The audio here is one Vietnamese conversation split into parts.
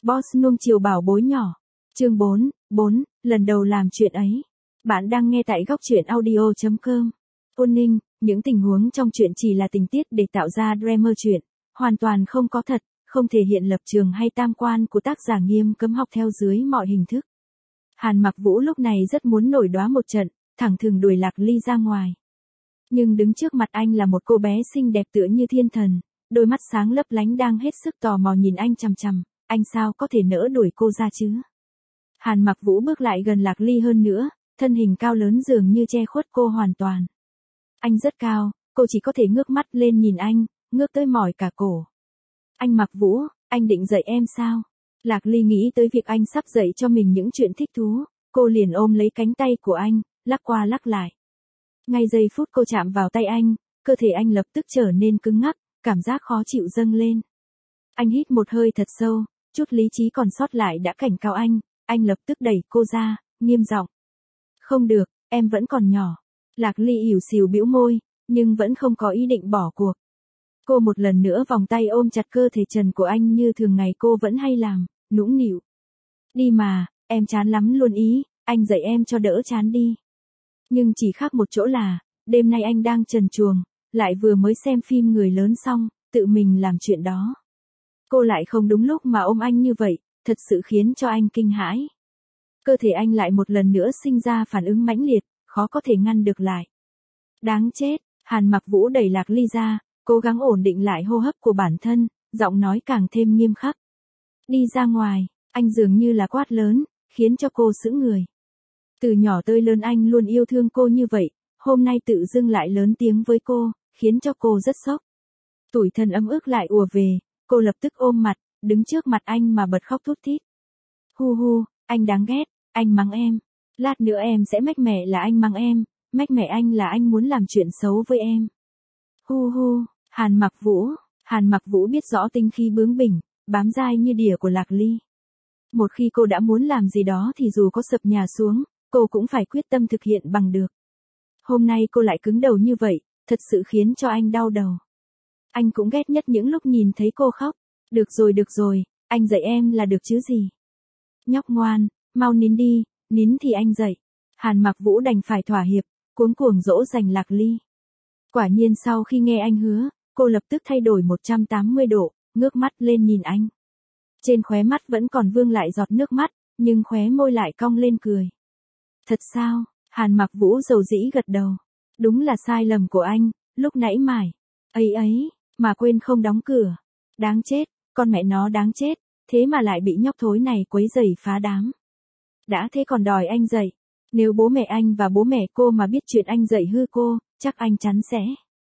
Boss nuông chiều bảo bối nhỏ. Chương 4, lần đầu làm chuyện ấy. Bạn đang nghe tại góc truyện audio.com. Ôn Ninh, những tình huống trong chuyện chỉ là tình tiết để tạo ra drama chuyện, hoàn toàn không có thật, không thể hiện lập trường hay tam quan của tác giả nghiêm cấm học theo dưới mọi hình thức. Hàn Mặc Vũ lúc này rất muốn nổi đoá một trận, thẳng thừng đuổi Lạc Ly ra ngoài. Nhưng đứng trước mặt anh là một cô bé xinh đẹp tựa như thiên thần, đôi mắt sáng lấp lánh đang hết sức tò mò nhìn anh chằm chằm, anh sao có thể nỡ đuổi cô ra chứ? Hàn Mặc Vũ bước lại gần Lạc Ly hơn nữa, thân hình cao lớn dường như che khuất cô hoàn toàn. Anh rất cao, cô chỉ có thể ngước mắt lên nhìn anh, ngước tới mỏi cả cổ. Anh Mặc Vũ, anh định dạy em sao? Lạc Ly nghĩ tới việc anh sắp dạy cho mình những chuyện thích thú, cô liền ôm lấy cánh tay của anh, lắc qua lắc lại. Ngay giây phút cô chạm vào tay anh, cơ thể anh lập tức trở nên cứng ngắc, cảm giác khó chịu dâng lên. Anh hít một hơi thật sâu, chút lý trí còn sót lại đã cảnh cáo anh lập tức đẩy cô ra, nghiêm giọng. Không được, em vẫn còn nhỏ. Lạc Ly ỉu xìu bĩu môi, nhưng vẫn không có ý định bỏ cuộc. Cô một lần nữa vòng tay ôm chặt cơ thể trần của anh như thường ngày cô vẫn hay làm, nũng nịu. Đi mà, em chán lắm luôn ý, anh dạy em cho đỡ chán đi. Nhưng chỉ khác một chỗ là, đêm nay anh đang trần truồng, lại vừa mới xem phim người lớn xong, tự mình làm chuyện đó. Cô lại không đúng lúc mà ôm anh như vậy, thật sự khiến cho anh kinh hãi. Cơ thể anh lại một lần nữa sinh ra phản ứng mãnh liệt, khó có thể ngăn được lại. Đáng chết, Hàn Mặc Vũ đẩy Lạc Ly ra, cố gắng ổn định lại hô hấp của bản thân, giọng nói càng thêm nghiêm khắc. Đi ra ngoài, anh dường như là quát lớn, khiến cho cô sững người. Từ nhỏ tới lớn anh luôn yêu thương cô như vậy, hôm nay tự dưng lại lớn tiếng với cô, khiến cho cô rất sốc. Tủi thân ấm ức lại ùa về, cô lập tức ôm mặt, đứng trước mặt anh mà bật khóc thút thít. Hu hu, anh đáng ghét, anh mắng em. Lát nữa em sẽ mách mẹ là anh mắng em, mách mẹ anh là anh muốn làm chuyện xấu với em. Hu hu, Hàn Mặc Vũ biết rõ tinh khí bướng bỉnh, bám dai như đỉa của Lạc Ly. Một khi cô đã muốn làm gì đó thì dù có sập nhà xuống, cô cũng phải quyết tâm thực hiện bằng được. Hôm nay cô lại cứng đầu như vậy, thật sự khiến cho anh đau đầu. Anh cũng ghét nhất những lúc nhìn thấy cô khóc. Được rồi, anh dạy em là được chứ gì. Nhóc ngoan, mau nín đi, nín thì anh dạy. Hàn Mặc Vũ đành phải thỏa hiệp, cuống cuồng dỗ dành Lạc Ly. Quả nhiên sau khi nghe anh hứa, cô lập tức thay đổi 180 độ, ngước mắt lên nhìn anh. Trên khóe mắt vẫn còn vương lại giọt nước mắt, nhưng khóe môi lại cong lên cười. Thật sao? Hàn Mặc Vũ dầu dĩ gật đầu. Đúng là sai lầm của anh, lúc nãy mải. Ấy, mà quên không đóng cửa. Đáng chết, con mẹ nó đáng chết, thế mà lại bị nhóc thối này quấy rầy phá đám. Đã thế còn đòi anh dạy. Nếu bố mẹ anh và bố mẹ cô mà biết chuyện anh dạy hư cô, chắc anh chắn sẽ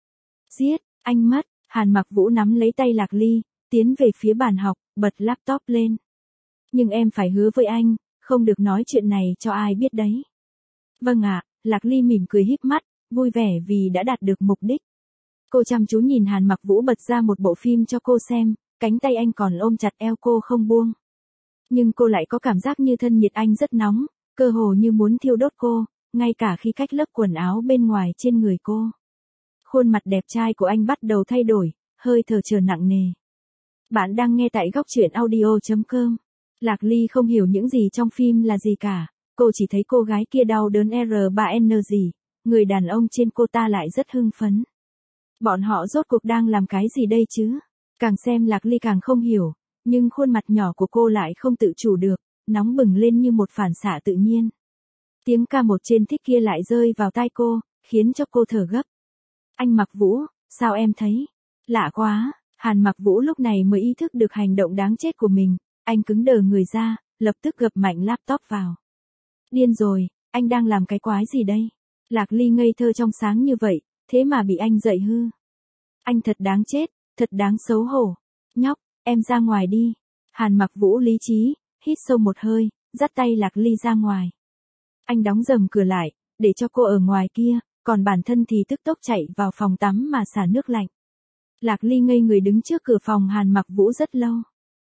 giết anh mất. Hàn Mặc Vũ nắm lấy tay Lạc Ly, tiến về phía bàn học, bật laptop lên. Nhưng em phải hứa với anh, không được nói chuyện này cho ai biết đấy. Vâng ạ, Lạc Ly mỉm cười híp mắt, vui vẻ vì đã đạt được mục đích. Cô chăm chú nhìn Hàn Mặc Vũ bật ra một bộ phim cho cô xem, cánh tay anh còn ôm chặt eo cô không buông. Nhưng cô lại có cảm giác như thân nhiệt anh rất nóng, cơ hồ như muốn thiêu đốt cô, ngay cả khi cách lớp quần áo bên ngoài trên người cô. Khuôn mặt đẹp trai của anh bắt đầu thay đổi, hơi thở trở nặng nề. Bạn đang nghe tại góc truyện audio.com. Lạc Ly không hiểu những gì trong phim là gì cả, cô chỉ thấy cô gái kia đau đớn R3N gì, người đàn ông trên cô ta lại rất hưng phấn. Bọn họ rốt cuộc đang làm cái gì đây chứ? Càng xem Lạc Ly càng không hiểu, nhưng khuôn mặt nhỏ của cô lại không tự chủ được, nóng bừng lên như một phản xạ tự nhiên. Tiếng ca một trên thích kia lại rơi vào tai cô, khiến cho cô thở gấp. Anh Mặc Vũ, sao em thấy? Lạ quá, Hàn Mặc Vũ lúc này mới ý thức được hành động đáng chết của mình, anh cứng đờ người ra, lập tức gập mạnh laptop vào. Điên rồi, anh đang làm cái quái gì đây? Lạc Ly ngây thơ trong sáng như vậy, thế mà bị anh dạy hư. Anh thật đáng chết, thật đáng xấu hổ. Nhóc, em ra ngoài đi. Hàn Mặc Vũ lý trí, hít sâu một hơi, dắt tay Lạc Ly ra ngoài. Anh đóng rầm cửa lại, để cho cô ở ngoài kia, còn bản thân thì tức tốc chạy vào phòng tắm mà xả nước lạnh. Lạc Ly ngây người đứng trước cửa phòng Hàn Mặc Vũ rất lâu.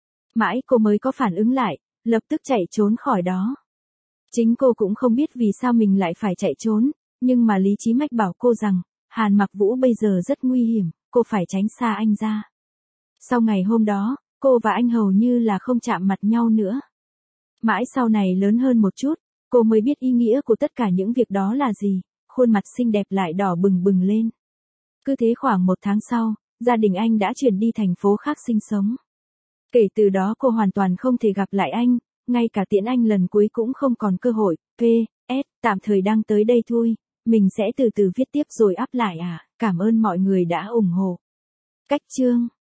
Mãi cô mới có phản ứng lại, lập tức chạy trốn khỏi đó. Chính cô cũng không biết vì sao mình lại phải chạy trốn, nhưng mà lý trí mách bảo cô rằng, Hàn Mặc Vũ bây giờ rất nguy hiểm, cô phải tránh xa anh ra. Sau ngày hôm đó, cô và anh hầu như là không chạm mặt nhau nữa. Mãi sau này lớn hơn một chút, cô mới biết ý nghĩa của tất cả những việc đó là gì, khuôn mặt xinh đẹp lại đỏ bừng bừng lên. Cứ thế khoảng 1 tháng sau, gia đình anh đã chuyển đi thành phố khác sinh sống. Kể từ đó cô hoàn toàn không thể gặp lại anh, ngay cả tiễn anh lần cuối cũng không còn cơ hội. PS, tạm thời đăng tới đây thôi, mình sẽ từ từ viết tiếp rồi up lại à. Cảm ơn mọi người đã ủng hộ. Cách chương